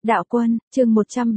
Đạo Quân, chương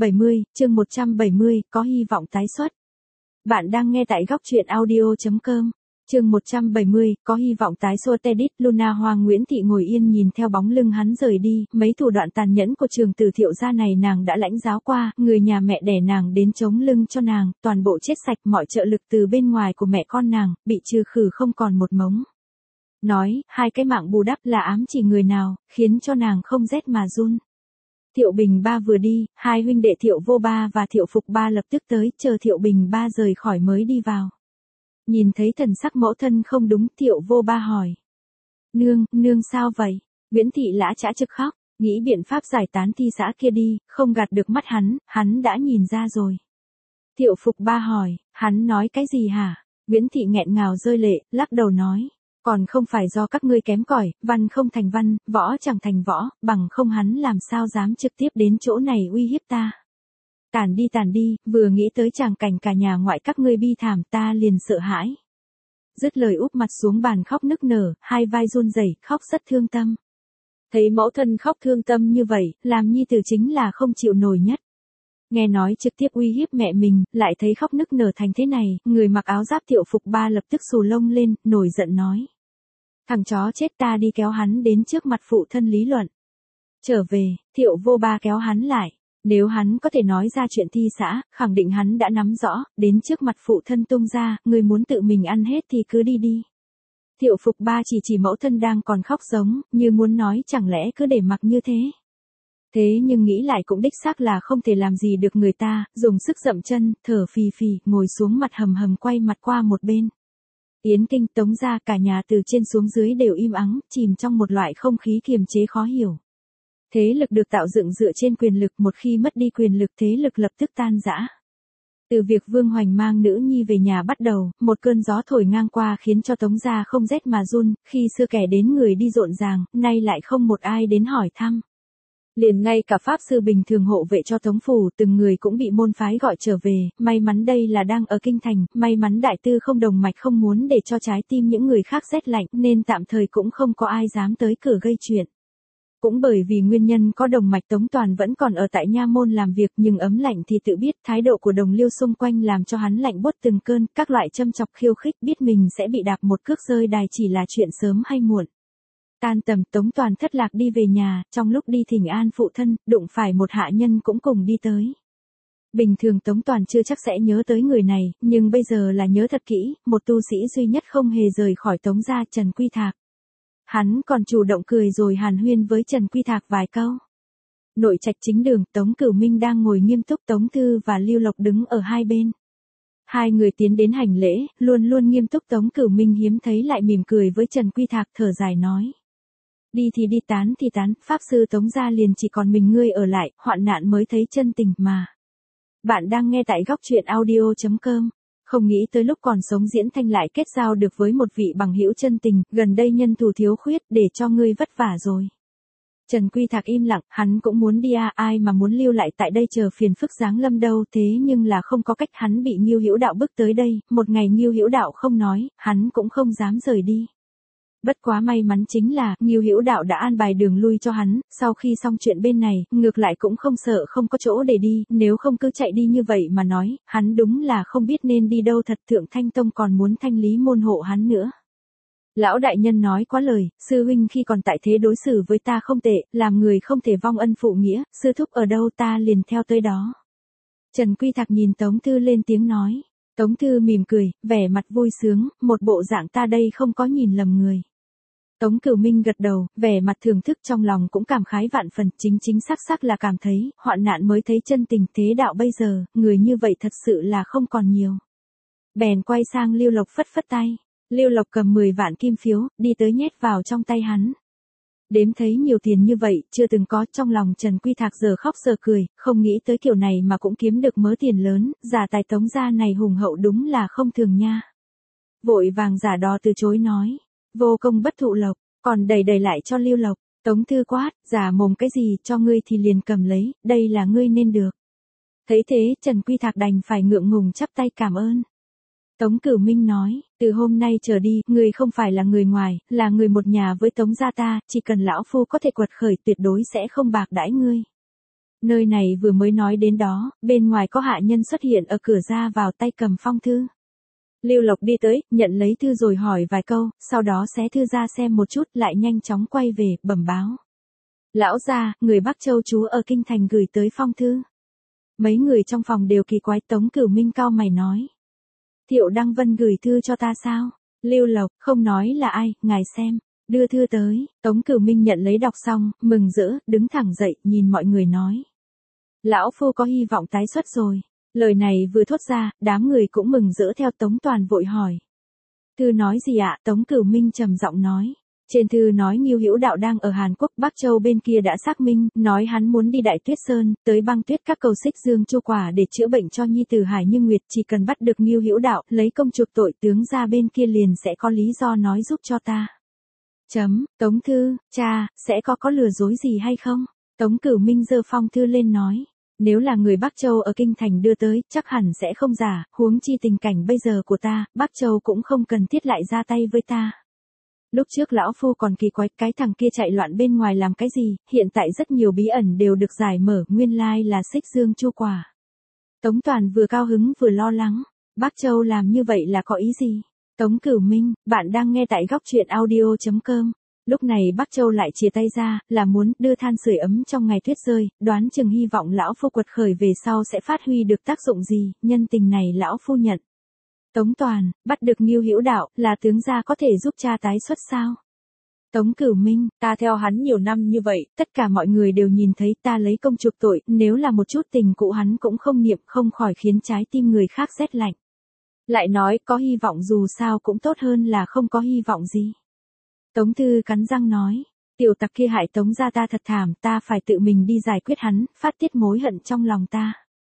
170, có hy vọng tái xuất. Bạn đang nghe tại góc truyện audio.com. Chương 170, có hy vọng tái xuất. Edit Luna Hoàng Nguyễn Thị ngồi yên nhìn theo bóng lưng hắn rời đi, mấy thủ đoạn tàn nhẫn của Trường Tử Thiệu gia này nàng đã lãnh giáo qua, người nhà mẹ đẻ nàng đến chống lưng cho nàng, toàn bộ chết sạch, mọi trợ lực từ bên ngoài của mẹ con nàng, bị trừ khử không còn một mống. Nói, hai cái mạng bù đắp là ám chỉ người nào, khiến cho nàng không rét mà run. Thiệu Bình Ba vừa đi, hai huynh đệ Thiệu Vô Ba và Thiệu Phục Ba lập tức tới, chờ Thiệu Bình Ba rời khỏi mới đi vào. Nhìn thấy thần sắc mẫu thân không đúng, Thiệu Vô Ba hỏi. Nương sao vậy? Nguyễn Thị lã chã trực khóc, nghĩ biện pháp giải tán thi xã kia đi, không gạt được mắt hắn đã nhìn ra rồi. Thiệu Phục Ba hỏi, hắn nói cái gì hả? Nguyễn Thị nghẹn ngào rơi lệ, lắc đầu nói. Còn không phải do các ngươi kém cỏi, văn không thành văn, võ chẳng thành võ, bằng không hắn làm sao dám trực tiếp đến chỗ này uy hiếp ta. Tàn đi, vừa nghĩ tới tràng cảnh cả nhà ngoại các ngươi bi thảm ta liền sợ hãi. Dứt lời úp mặt xuống bàn khóc nức nở, hai vai run rẩy, khóc rất thương tâm. Thấy mẫu thân khóc thương tâm như vậy, làm nhi tử chính là không chịu nổi nhất. Nghe nói trực tiếp uy hiếp mẹ mình, lại thấy khóc nức nở thành thế này, người mặc áo giáp Thiệu Phục Ba lập tức xù lông lên, nổi giận nói. Thằng chó chết, ta đi kéo hắn đến trước mặt phụ thân lý luận. Trở về, Thiệu Vô Ba kéo hắn lại. Nếu hắn có thể nói ra chuyện thi xã, khẳng định hắn đã nắm rõ, đến trước mặt phụ thân tung ra, người muốn tự mình ăn hết thì cứ đi. Thiệu Phục Ba chỉ mẫu thân đang còn khóc giống, như muốn nói chẳng lẽ cứ để mặc như thế. Thế nhưng nghĩ lại cũng đích xác là không thể làm gì được người ta, dùng sức dậm chân, thở phì phì, ngồi xuống mặt hầm quay mặt qua một bên. Yến Kinh, Tống gia, cả nhà từ trên xuống dưới đều im ắng, chìm trong một loại không khí kiềm chế khó hiểu. Thế lực được tạo dựng dựa trên quyền lực, một khi mất đi quyền lực thế lực lập tức tan rã. Từ việc Vương Hoành mang nữ nhi về nhà bắt đầu, một cơn gió thổi ngang qua khiến cho Tống gia không rét mà run, khi xưa kẻ đến người đi rộn ràng, nay lại không một ai đến hỏi thăm. Liền ngay cả pháp sư bình thường hộ vệ cho Tống phủ, từng người cũng bị môn phái gọi trở về, may mắn đây là đang ở kinh thành, may mắn đại tư không đồng mạch không muốn để cho trái tim những người khác rét lạnh, nên tạm thời cũng không có ai dám tới cửa gây chuyện. Cũng bởi vì nguyên nhân có đồng mạch Tống Toàn vẫn còn ở tại nha môn làm việc, nhưng ấm lạnh thì tự biết, thái độ của Đồng Liêu xung quanh làm cho hắn lạnh buốt từng cơn, các loại châm chọc khiêu khích, biết mình sẽ bị đạp một cước rơi đài chỉ là chuyện sớm hay muộn. Tan tầm, Tống Toàn thất lạc đi về nhà, trong lúc đi thỉnh an phụ thân, đụng phải một hạ nhân cũng cùng đi tới. Bình thường Tống Toàn chưa chắc sẽ nhớ tới người này, nhưng bây giờ là nhớ thật kỹ, một tu sĩ duy nhất không hề rời khỏi Tống gia, Trần Quy Thạc. Hắn còn chủ động cười rồi hàn huyên với Trần Quy Thạc vài câu. Nội trạch chính đường, Tống Cửu Minh đang ngồi nghiêm túc, Tống Thư và Lưu Lộc đứng ở hai bên. Hai người tiến đến hành lễ, luôn nghiêm túc. Tống Cửu Minh hiếm thấy lại mỉm cười với Trần Quy Thạc, thở dài nói. Đi thì đi, tán thì tán, pháp sư Tống gia liền chỉ còn mình ngươi ở lại, hoạn nạn mới thấy chân tình mà. Bạn đang nghe tại góc truyện audio.com. Không nghĩ tới lúc còn sống Diễn Thanh lại kết giao được với một vị bằng hữu chân tình, gần đây nhân thủ thiếu khuyết, để cho ngươi vất vả rồi. Trần Quy Thạc im lặng, hắn cũng muốn đi ai mà muốn lưu lại tại đây chờ phiền phức giáng lâm đâu, thế nhưng là không có cách, hắn bị Ngưu Hữu Đạo bức tới đây, một ngày Ngưu Hữu Đạo không nói, hắn cũng không dám rời đi. Bất quá may mắn chính là, Ngưu Hữu Đạo đã an bài đường lui cho hắn, sau khi xong chuyện bên này, ngược lại cũng không sợ không có chỗ để đi, nếu không cứ chạy đi như vậy mà nói, hắn đúng là không biết nên đi đâu thật. Thượng Thanh Tông còn muốn thanh lý môn hộ hắn nữa. Lão đại nhân nói quá lời, sư huynh khi còn tại thế đối xử với ta không tệ, làm người không thể vong ân phụ nghĩa, sư thúc ở đâu ta liền theo tới đó. Trần Quy Thạc nhìn Tống Thư lên tiếng nói. Tống Thư mỉm cười, vẻ mặt vui sướng, một bộ dạng ta đây không có nhìn lầm người. Tống Cửu Minh gật đầu, vẻ mặt thưởng thức, trong lòng cũng cảm khái vạn phần, chính xác là cảm thấy, hoạn nạn mới thấy chân tình, thế đạo bây giờ, người như vậy thật sự là không còn nhiều. Bèn quay sang Lưu Lộc phất tay. Lưu Lộc cầm 10 vạn kim phiếu, đi tới nhét vào trong tay hắn. Đếm thấy nhiều tiền như vậy, chưa từng có, trong lòng Trần Quy Thạc giờ khóc giờ cười, không nghĩ tới kiểu này mà cũng kiếm được mớ tiền lớn, giả tài Tống gia này hùng hậu đúng là không thường nha. Vội vàng giả đò từ chối nói, vô công bất thụ lộc, còn đầy lại cho Lưu Lộc. Tống Thư quát, giả mồm cái gì, cho ngươi thì liền cầm lấy, đây là ngươi nên được. Thấy thế, Trần Quy Thạc đành phải ngượng ngùng chắp tay cảm ơn. Tống Cửu Minh nói, từ hôm nay trở đi, người không phải là người ngoài, là người một nhà với Tống gia ta, chỉ cần lão phu có thể quật khởi tuyệt đối sẽ không bạc đãi ngươi. Nơi này vừa mới nói đến đó, bên ngoài có hạ nhân xuất hiện ở cửa ra vào tay cầm phong thư. Lưu Lộc đi tới, nhận lấy thư rồi hỏi vài câu, sau đó xé thư ra xem một chút lại nhanh chóng quay về, bẩm báo. Lão gia, người Bắc Châu trú ở Kinh Thành gửi tới phong thư. Mấy người trong phòng đều kỳ quái. Tống Cửu Minh cau mày nói. Thiệu Đăng Vân gửi thư cho ta sao? Lưu Lộc, không nói là ai, ngài xem. Đưa thư tới, Tống Cửu Minh nhận lấy đọc xong, mừng rỡ, đứng thẳng dậy, nhìn mọi người nói. Lão phu có hy vọng tái xuất rồi. Lời này vừa thốt ra, đám người cũng mừng rỡ theo. Tống Toàn vội hỏi. Thư nói gì ạ? Tống Cửu Minh trầm giọng nói. Trên thư nói Ngưu Hữu Đạo đang ở Hàn Quốc, Bắc Châu bên kia đã xác minh, nói hắn muốn đi Đại Tuyết Sơn, tới băng tuyết các cầu Xích Dương Chu Quả để chữa bệnh cho nhi tử Hải Như Nguyệt, chỉ cần bắt được Ngưu Hữu Đạo, lấy công chuộc tội, tướng gia bên kia liền sẽ có lý do nói giúp cho ta. Tống thư, cha, sẽ có lừa dối gì hay không? Tống Cửu Minh giơ phong thư lên nói. Nếu là người Bắc Châu ở Kinh Thành đưa tới, chắc hẳn sẽ không giả, huống chi tình cảnh bây giờ của ta, Bắc Châu cũng không cần thiết lại ra tay với ta. Lúc trước lão phu còn kỳ quái cái thằng kia chạy loạn bên ngoài làm cái gì, hiện tại rất nhiều bí ẩn đều được giải mở, nguyên lai là Xích Dương Chu Quả. Tống Toàn vừa cao hứng vừa lo lắng, Bắc Châu làm như vậy là có ý gì? Tống Cửu Minh, bạn đang nghe tại góc truyện audio.com. Lúc này Bắc Châu lại chia tay ra, là muốn đưa than sưởi ấm trong ngày tuyết rơi, đoán chừng hy vọng lão phu quật khởi về sau sẽ phát huy được tác dụng gì, nhân tình này lão phu nhận. Tống Toàn, bắt được Ngưu Hữu Đạo, là tướng gia có thể giúp cha tái xuất sao? Tống Cửu Minh, ta theo hắn nhiều năm như vậy, tất cả mọi người đều nhìn thấy ta lấy công chuộc tội, nếu là một chút tình cũ hắn cũng không niệm, không khỏi khiến trái tim người khác rét lạnh. Lại nói có hy vọng dù sao cũng tốt hơn là không có hy vọng gì. Tống Thư cắn răng nói, tiểu tặc kia hại Tống gia ta thật thảm, ta phải tự mình đi giải quyết hắn, phát tiết mối hận trong lòng ta.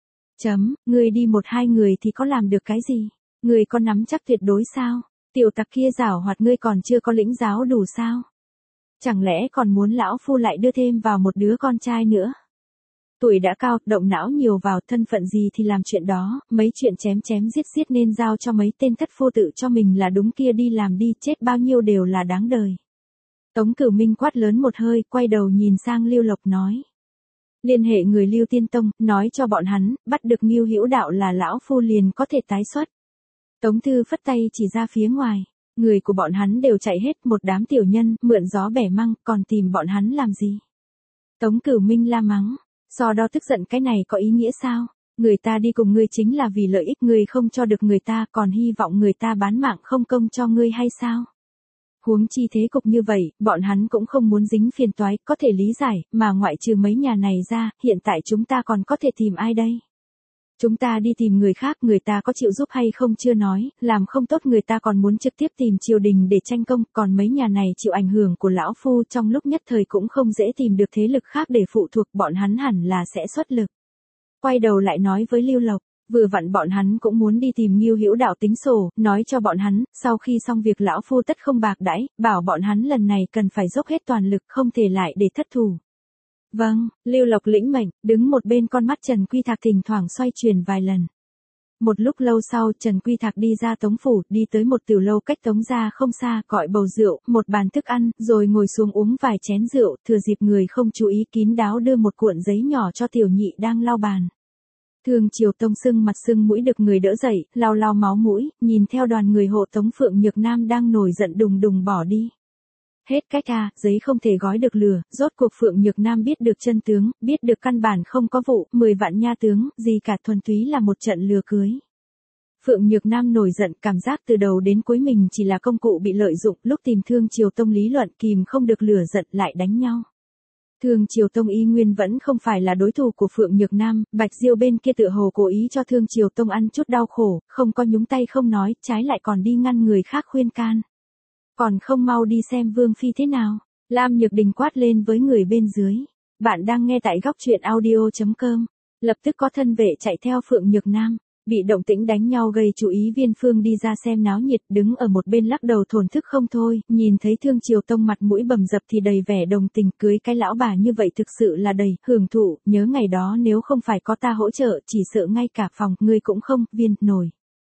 Người đi một hai người thì có làm được cái gì? Người có nắm chắc tuyệt đối sao? Tiểu tặc kia giảo hoạt, ngươi còn chưa có lĩnh giáo đủ sao? Chẳng lẽ còn muốn lão phu lại đưa thêm vào một đứa con trai nữa? Tuổi đã cao, động não nhiều vào, thân phận gì thì làm chuyện đó, mấy chuyện chém chém giết giết nên giao cho mấy tên thất phu tự cho mình là đúng kia đi làm đi, chết bao nhiêu đều là đáng đời. Tống Cửu Minh quát lớn một hơi, quay đầu nhìn sang Lưu Lộc nói. Liên hệ người Lưu Tiên Tông, nói cho bọn hắn, bắt được Ngưu Hữu Đạo là lão phu liền có thể tái xuất. Tống Thư phất tay chỉ ra phía ngoài, người của bọn hắn đều chạy hết, một đám tiểu nhân, mượn gió bẻ măng, còn tìm bọn hắn làm gì? Tống Cửu Minh la mắng, so đo tức giận, cái này có ý nghĩa sao? Người ta đi cùng ngươi chính là vì lợi ích, ngươi không cho được người ta, còn hy vọng người ta bán mạng không công cho ngươi hay sao? Huống chi thế cục như vậy, bọn hắn cũng không muốn dính phiền toái, có thể lý giải, mà ngoại trừ mấy nhà này ra, hiện tại chúng ta còn có thể tìm ai đây? Chúng ta đi tìm người khác, người ta có chịu giúp hay không chưa nói, làm không tốt người ta còn muốn trực tiếp tìm triều đình để tranh công, còn mấy nhà này chịu ảnh hưởng của lão phu trong lúc nhất thời cũng không dễ tìm được thế lực khác để phụ thuộc, bọn hắn hẳn là sẽ xuất lực. Quay đầu lại nói với Lưu Lộc, vừa vặn bọn hắn cũng muốn đi tìm Ngưu Hữu Đạo tính sổ, nói cho bọn hắn, sau khi xong việc lão phu tất không bạc đãi, bảo bọn hắn lần này cần phải dốc hết toàn lực, không thể lại để thất thủ. Vâng, Lưu Lộc lĩnh mệnh, đứng một bên, con mắt Trần Quy Thạc thỉnh thoảng xoay chuyển vài lần. Một lúc lâu sau, Trần Quy Thạc đi ra Tống phủ, đi tới một tiểu lâu cách Tống gia không xa, gọi bầu rượu, một bàn thức ăn, rồi ngồi xuống uống vài chén rượu, thừa dịp người không chú ý kín đáo đưa một cuộn giấy nhỏ cho tiểu nhị đang lau bàn. Thương Triều Tông sưng mặt sưng mũi được người đỡ dậy, lau lau máu mũi, nhìn theo đoàn người hộ Tống Phượng Nhược Nam đang nổi giận đùng đùng bỏ đi. Hết cách à, giấy không thể gói được lửa, rốt cuộc Phượng Nhược Nam biết được chân tướng, biết được căn bản không có vụ, 10 vạn nha tướng, gì cả, thuần túy là một trận lừa cưới. Phượng Nhược Nam nổi giận, cảm giác từ đầu đến cuối mình chỉ là công cụ bị lợi dụng, lúc tìm Thương Triều Tông lý luận kìm không được lửa giận lại đánh nhau. Thương Triều Tông y nguyên vẫn không phải là đối thủ của Phượng Nhược Nam, Bạch Diêu bên kia tựa hồ cố ý cho Thương Triều Tông ăn chút đau khổ, không có nhúng tay không nói, trái lại còn đi ngăn người khác khuyên can. Còn không mau đi xem Vương Phi thế nào? Lam Nhược Đình quát lên với người bên dưới. Bạn đang nghe tại góc truyện audio.com. Lập tức có thân vệ chạy theo Phượng Nhược Nam. Bị động tĩnh đánh nhau gây chú ý Viên Phương đi ra xem náo nhiệt, đứng ở một bên lắc đầu thổn thức không thôi, nhìn thấy Thương Triều Tông mặt mũi bầm dập thì đầy vẻ đồng tình, cưới cái lão bà như vậy thực sự là đầy hưởng thụ, nhớ ngày đó nếu không phải có ta hỗ trợ chỉ sợ ngay cả phòng ngươi cũng không, Viên nổi.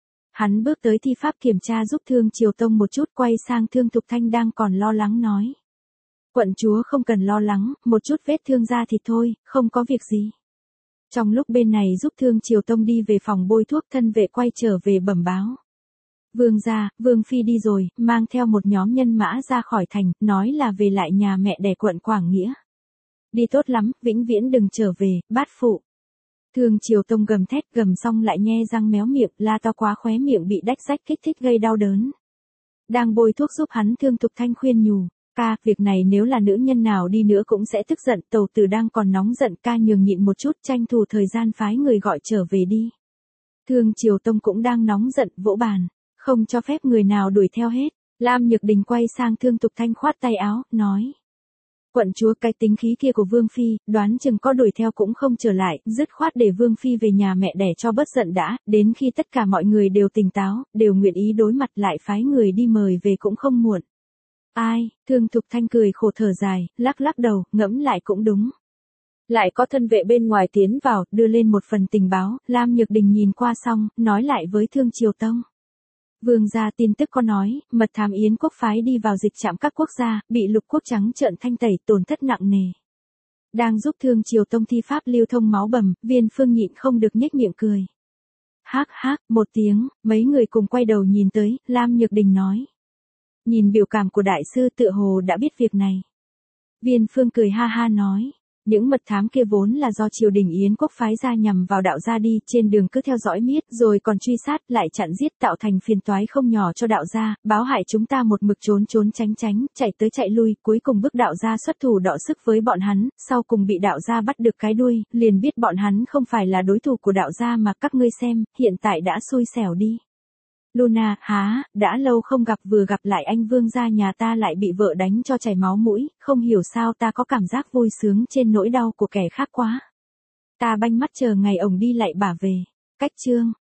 Hắn bước tới thi pháp kiểm tra giúp Thương Triều Tông một chút, quay sang Thương Thục Thanh đang còn lo lắng nói. Quận chúa không cần lo lắng, một chút vết thương ra thì thôi, không có việc gì. Trong lúc bên này giúp Thương Triều Tông đi về phòng bôi thuốc, thân vệ quay trở về bẩm báo. Vương gia, Vương Phi đi rồi, mang theo một nhóm nhân mã ra khỏi thành, nói là về lại nhà mẹ đẻ quận Quảng Nghĩa. Đi tốt lắm, vĩnh viễn đừng trở về, bát phụ. Thương Triều Tông gầm thét, gầm xong lại nhe răng méo miệng, la to quá khóe miệng bị đách rách kích thích gây đau đớn. Đang bôi thuốc giúp hắn, Thương Tục Thanh khuyên nhủ. Ca, việc này nếu là nữ nhân nào đi nữa cũng sẽ tức giận, Tầu Tử đang còn nóng giận, ca nhường nhịn một chút, tranh thủ thời gian phái người gọi trở về đi. Thương Triều Tông cũng đang nóng giận, vỗ bàn, không cho phép người nào đuổi theo hết. Lam Nhược Đình quay sang Thương Tục Thanh khoát tay áo, nói. Quận chúa, cái tính khí kia của Vương Phi, đoán chừng có đuổi theo cũng không trở lại, dứt khoát để Vương Phi về nhà mẹ đẻ cho bớt giận đã, đến khi tất cả mọi người đều tỉnh táo, đều nguyện ý đối mặt lại phái người đi mời về cũng không muộn. Ai, Thương Thục Thanh cười khổ thở dài, lắc lắc đầu, ngẫm lại cũng đúng. Lại có thân vệ bên ngoài tiến vào, đưa lên một phần tình báo, Lam Nhược Đình nhìn qua xong, nói lại với Thương Triều Tông. Vương gia tin tức có nói, mật thám Yến quốc phái đi vào dịch trạm các quốc gia, bị Lục quốc trắng trợn thanh tẩy, tổn thất nặng nề. Đang giúp Thương Triều Tông thi pháp lưu thông máu bầm, Viên Phương nhịn không được nhếch miệng cười. Hác hác, một tiếng, mấy người cùng quay đầu nhìn tới, Lam Nhược Đình nói. Nhìn biểu cảm của đại sư tựa hồ đã biết việc này. Viên Phương cười ha ha nói. Những mật thám kia vốn là do triều đình Yến quốc phái ra nhằm vào đạo gia đi, trên đường cứ theo dõi miết, rồi còn truy sát, lại chặn giết, tạo thành phiền toái không nhỏ cho đạo gia, báo hại chúng ta một mực trốn trốn tránh tránh, chạy tới chạy lui, cuối cùng bức đạo gia xuất thủ đọ sức với bọn hắn, sau cùng bị đạo gia bắt được cái đuôi, liền biết bọn hắn không phải là đối thủ của đạo gia mà các ngươi xem, hiện tại đã xui xẻo đi. Luna, há, đã lâu không gặp, vừa gặp lại anh Vương gia nhà ta lại bị vợ đánh cho chảy máu mũi, không hiểu sao ta có cảm giác vui sướng trên nỗi đau của kẻ khác quá. Ta banh mắt chờ ngày ổng đi lại bả về. Cách chương